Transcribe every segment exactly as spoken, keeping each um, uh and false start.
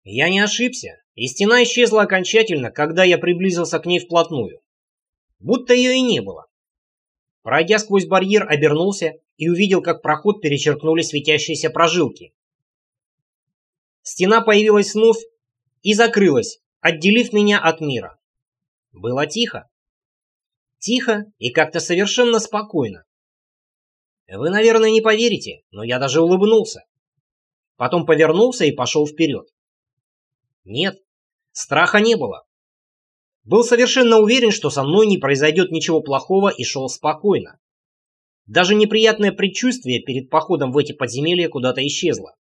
Я не ошибся, и стена исчезла окончательно, когда я приблизился к ней вплотную. Будто ее и не было. Пройдя сквозь барьер, обернулся и увидел, как проход перечеркнули светящиеся прожилки. Стена появилась вновь и закрылась, отделив меня от мира. Было тихо. Тихо и как-то совершенно спокойно. Вы, наверное, не поверите, но я даже улыбнулся. Потом повернулся и пошел вперед. Нет, страха не было. Был совершенно уверен, что со мной не произойдет ничего плохого, и шел спокойно. Даже неприятное предчувствие перед походом в эти подземелья куда-то исчезло.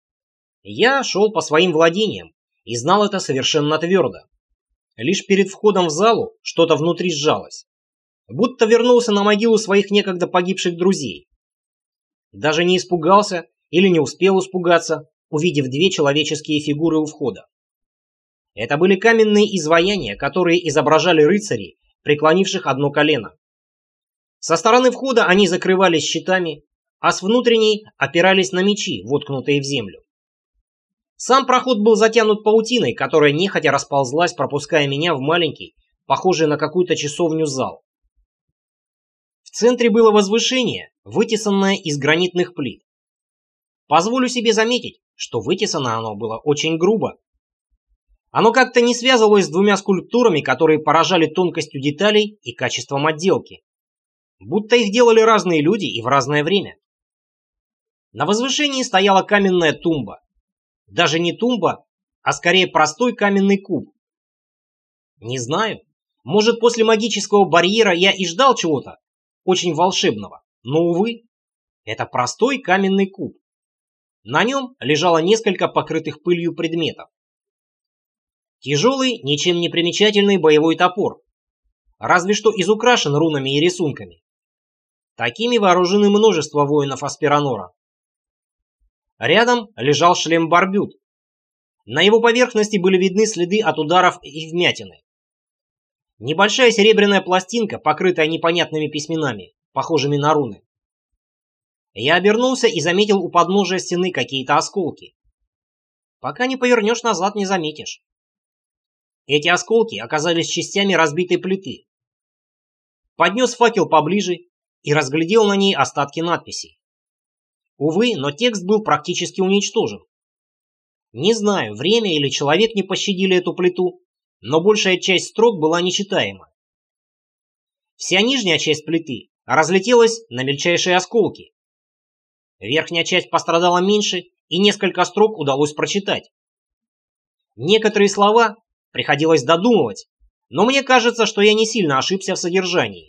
Я шел по своим владениям и знал это совершенно твердо. Лишь перед входом в залу что-то внутри сжалось. Будто вернулся на могилу своих некогда погибших друзей. Даже не испугался или не успел испугаться, увидев две человеческие фигуры у входа. Это были каменные изваяния, которые изображали рыцарей, преклонивших одно колено. Со стороны входа они закрывались щитами, а с внутренней опирались на мечи, воткнутые в землю. Сам проход был затянут паутиной, которая нехотя расползлась, пропуская меня в маленький, похожий на какую-то часовню зал. В центре было возвышение, вытесанное из гранитных плит. Позволю себе заметить, что вытесано оно было очень грубо. Оно как-то не связывалось с двумя скульптурами, которые поражали тонкостью деталей и качеством отделки. Будто их делали разные люди и в разное время. На возвышении стояла каменная тумба. Даже не тумба, а скорее простой каменный куб. Не знаю, может, после магического барьера я и ждал чего-то очень волшебного, но, увы, это простой каменный куб. На нем лежало несколько покрытых пылью предметов. Тяжелый, ничем не примечательный боевой топор, разве что изукрашен рунами и рисунками. Такими вооружены множество воинов Аспиранора. Рядом лежал шлем-барбют. На его поверхности были видны следы от ударов и вмятины. Небольшая серебряная пластинка, покрытая непонятными письменами, похожими на руны. Я обернулся и заметил у подножия стены какие-то осколки. Пока не повернешь назад, не заметишь. Эти осколки оказались частями разбитой плиты. Поднес факел поближе и разглядел на ней остатки надписей. Увы, но текст был практически уничтожен. Не знаю, время или человек не пощадили эту плиту, но большая часть строк была нечитаема. Вся нижняя часть плиты разлетелась на мельчайшие осколки. Верхняя часть пострадала меньше, и несколько строк удалось прочитать. Некоторые слова приходилось додумывать, но мне кажется, что я не сильно ошибся в содержании.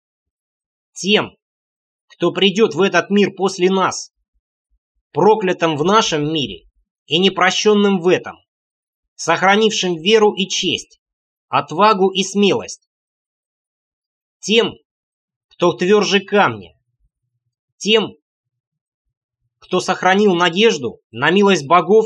Тем, кто придет в этот мир после нас, проклятым в нашем мире и непрощенным в этом, сохранившим веру и честь, отвагу и смелость. Тем, кто тверже камня. Тем, кто сохранил надежду на милость богов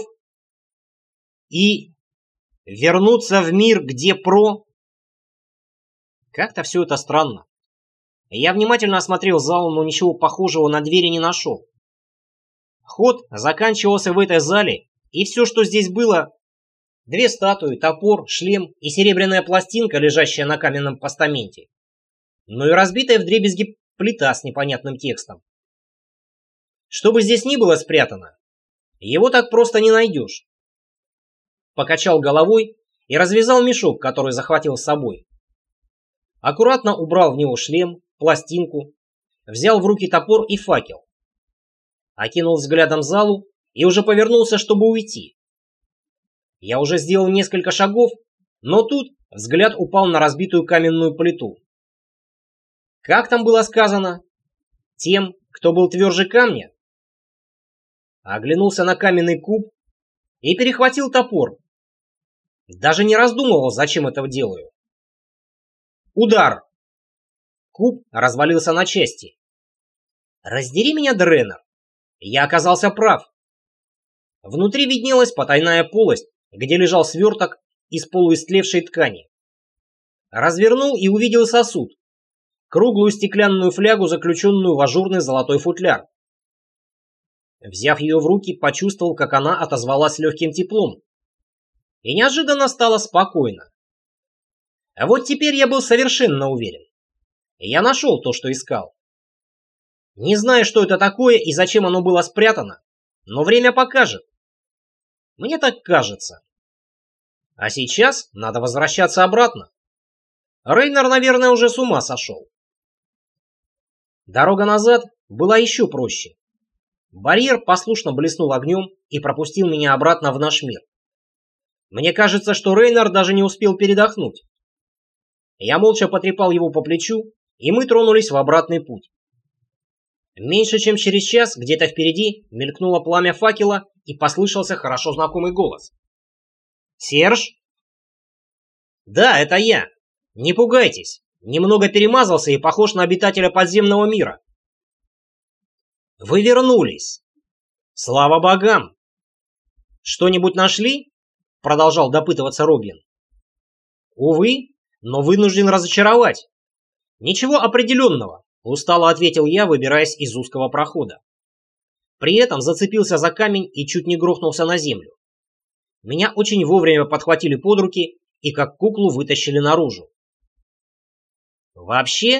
и вернуться в мир, где про... Как-то все это странно. Я внимательно осмотрел зал, но ничего похожего на двери не нашел. Ход заканчивался в этой зале, и все, что здесь было... Две статуи, топор, шлем и серебряная пластинка, лежащая на каменном постаменте. Ну и разбитая вдребезги плита с непонятным текстом. Что бы здесь ни было спрятано, его так просто не найдешь. Покачал головой и развязал мешок, который захватил с собой. Аккуратно убрал в него шлем, пластинку, взял в руки топор и факел. Окинул взглядом залу и уже повернулся, чтобы уйти. Я уже сделал несколько шагов, но тут взгляд упал на разбитую каменную плиту. Как там было сказано? Тем, кто был тверже камня? Оглянулся на каменный куб и перехватил топор. Даже не раздумывал, зачем это делаю. Удар! Куб развалился на части. Раздери меня, Дренер. Я оказался прав. Внутри виднелась потайная полость, где лежал сверток из полуистлевшей ткани. Развернул и увидел сосуд. Круглую стеклянную флягу, заключенную в ажурный золотой футляр. Взяв ее в руки, почувствовал, как она отозвалась легким теплом. и неожиданно стало спокойно. А вот теперь я был совершенно уверен. Я нашел то, что искал. Не знаю, что это такое и зачем оно было спрятано, но время покажет. Мне так кажется. А сейчас надо возвращаться обратно. Рейнер, наверное, уже с ума сошел. Дорога назад была еще проще. Барьер послушно блеснул огнем и пропустил меня обратно в наш мир. Мне кажется, что Рейнер даже не успел передохнуть. Я молча потрепал его по плечу, и мы тронулись в обратный путь. Меньше чем через час где-то впереди мелькнуло пламя факела и послышался хорошо знакомый голос. «Серж?» «Да, это я. Не пугайтесь. Немного перемазался и похож на обитателя подземного мира». «Вы вернулись. Слава богам!» «Что-нибудь нашли?» — продолжал допытываться Робин. «Увы, но вынужден разочаровать. Ничего определенного», — устало ответил я, выбираясь из узкого прохода. При этом зацепился за камень и чуть не грохнулся на землю. Меня очень вовремя подхватили под руки и как куклу вытащили наружу. «Вообще?»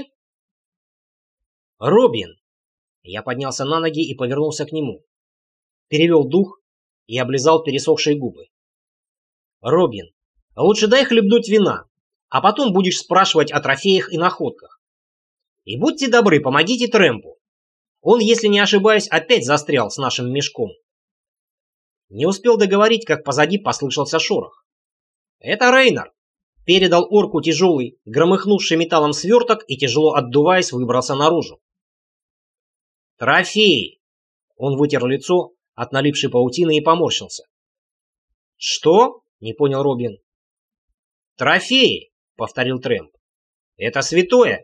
«Робин!» Я поднялся на ноги и повернулся к нему. Перевел дух и облизал пересохшие губы. «Робин, лучше дай хлебнуть вина, а потом будешь спрашивать о трофеях и находках. И будьте добры, помогите Трэмпу. Он, если не ошибаюсь, опять застрял с нашим мешком». Не успел договорить, как позади послышался шорох. «Это Рейнер!» Передал орку тяжелый, громыхнувший металлом сверток и, тяжело отдуваясь, выбрался наружу. «Трофей!» Он вытер лицо от налипшей паутины и поморщился. «Что?» — не понял Робин. «Трофеи!» — повторил Трэмп. «Это святое!»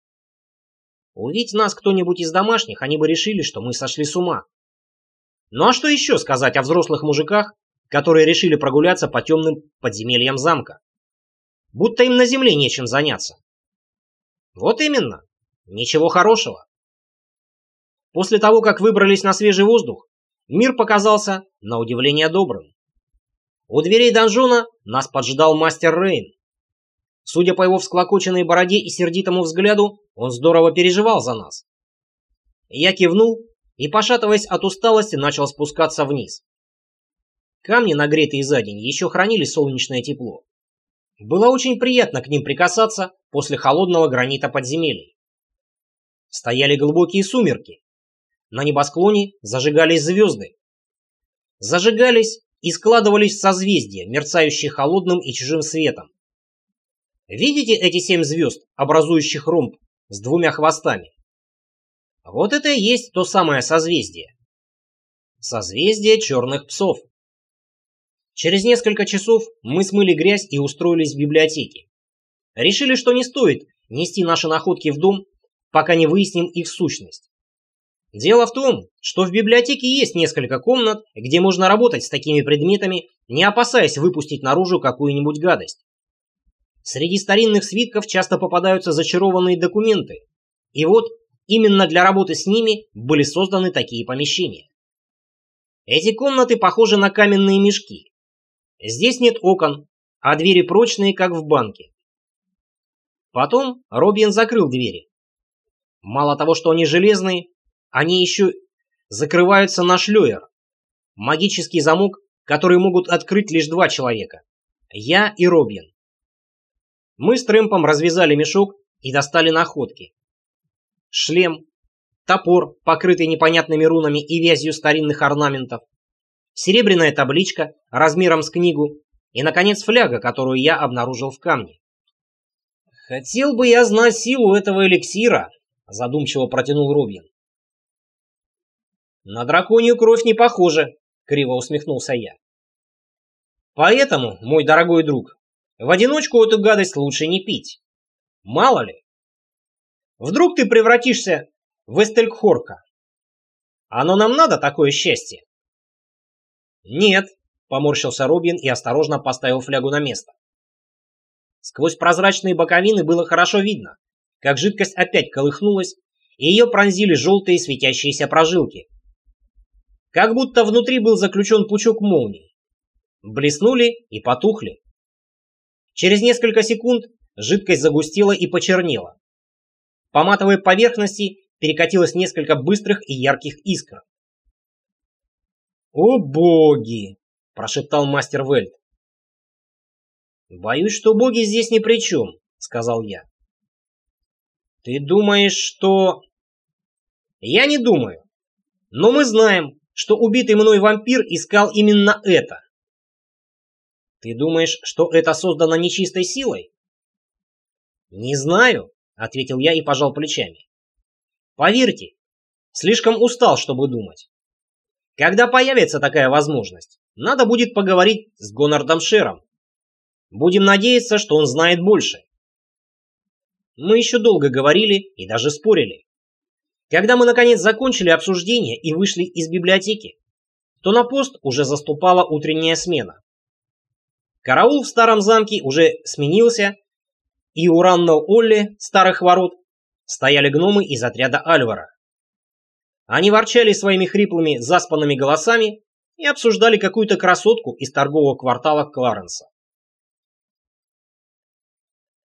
Увидеть нас кто-нибудь из домашних, они бы решили, что мы сошли с ума. Ну а что еще сказать о взрослых мужиках, которые решили прогуляться по темным подземельям замка? Будто им на земле нечем заняться. Вот именно. Ничего хорошего. После того, как выбрались на свежий воздух, мир показался, на удивление, добрым. У дверей донжона нас поджидал мастер Рейн. Судя по его всклокоченной бороде и сердитому взгляду, он здорово переживал за нас. Я кивнул и, пошатываясь от усталости, начал спускаться вниз. Камни, нагретые за день, еще хранили солнечное тепло. Было очень приятно к ним прикасаться после холодного гранита подземелий. Стояли глубокие сумерки. На небосклоне зажигались звезды. Зажигались и складывались в созвездия, мерцающие холодным и чужим светом. Видите эти семь звезд, образующих ромб с двумя хвостами? Вот это и есть то самое созвездие. Созвездие черных псов. Через несколько часов мы смыли грязь и устроились в библиотеке. Решили, что не стоит нести наши находки в дом, пока не выясним их сущность. Дело в том, что в библиотеке есть несколько комнат, где можно работать с такими предметами, не опасаясь выпустить наружу какую-нибудь гадость. Среди старинных свитков часто попадаются зачарованные документы, и вот именно для работы с ними были созданы такие помещения. Эти комнаты похожи на каменные мешки. Здесь нет окон, а двери прочные, как в банке. Потом Робин закрыл двери. Мало того, что они железные, они еще закрываются на шлёер. Магический замок, который могут открыть лишь два человека. Я и Робин. Мы с Трэмпом развязали мешок и достали находки. Шлем, топор, покрытый непонятными рунами и вязью старинных орнаментов, серебряная табличка размером с книгу и, наконец, фляга, которую я обнаружил в камне. «Хотел бы я знать силу этого эликсира», — задумчиво протянул Робин. «На драконью кровь не похоже», — криво усмехнулся я. «Поэтому, мой дорогой друг, в одиночку эту гадость лучше не пить. Мало ли. Вдруг ты превратишься в Эстельхорка. Оно нам надо, такое счастье?» «Нет», — поморщился Робин и осторожно поставил флягу на место. Сквозь прозрачные боковины было хорошо видно, как жидкость опять колыхнулась, и ее пронзили желтые светящиеся прожилки. Как будто внутри был заключен пучок молний. блеснули и потухли. Через несколько секунд жидкость загустела и почернела. По матовой поверхности перекатилось несколько быстрых и ярких искр. «О боги!» – прошептал мастер Вельт. «Боюсь, что боги здесь ни при чем», – сказал я. «Ты думаешь, что...» «Я не думаю. Но мы знаем, что убитый мной вампир искал именно это». «Ты думаешь, что это создано нечистой силой?» «Не знаю», — ответил я и пожал плечами. «Поверьте, слишком устал, чтобы думать. Когда появится такая возможность, надо будет поговорить с Гонардом Шером. Будем надеяться, что он знает больше». Мы еще долго говорили и даже спорили. Когда мы наконец закончили обсуждение и вышли из библиотеки, то на пост уже заступала утренняя смена. Караул в старом замке уже сменился, и у Раннел-Олли, старых ворот, стояли гномы из отряда Альвара. Они ворчали своими хриплыми, заспанными голосами и обсуждали какую-то красотку из торгового квартала Кларенса.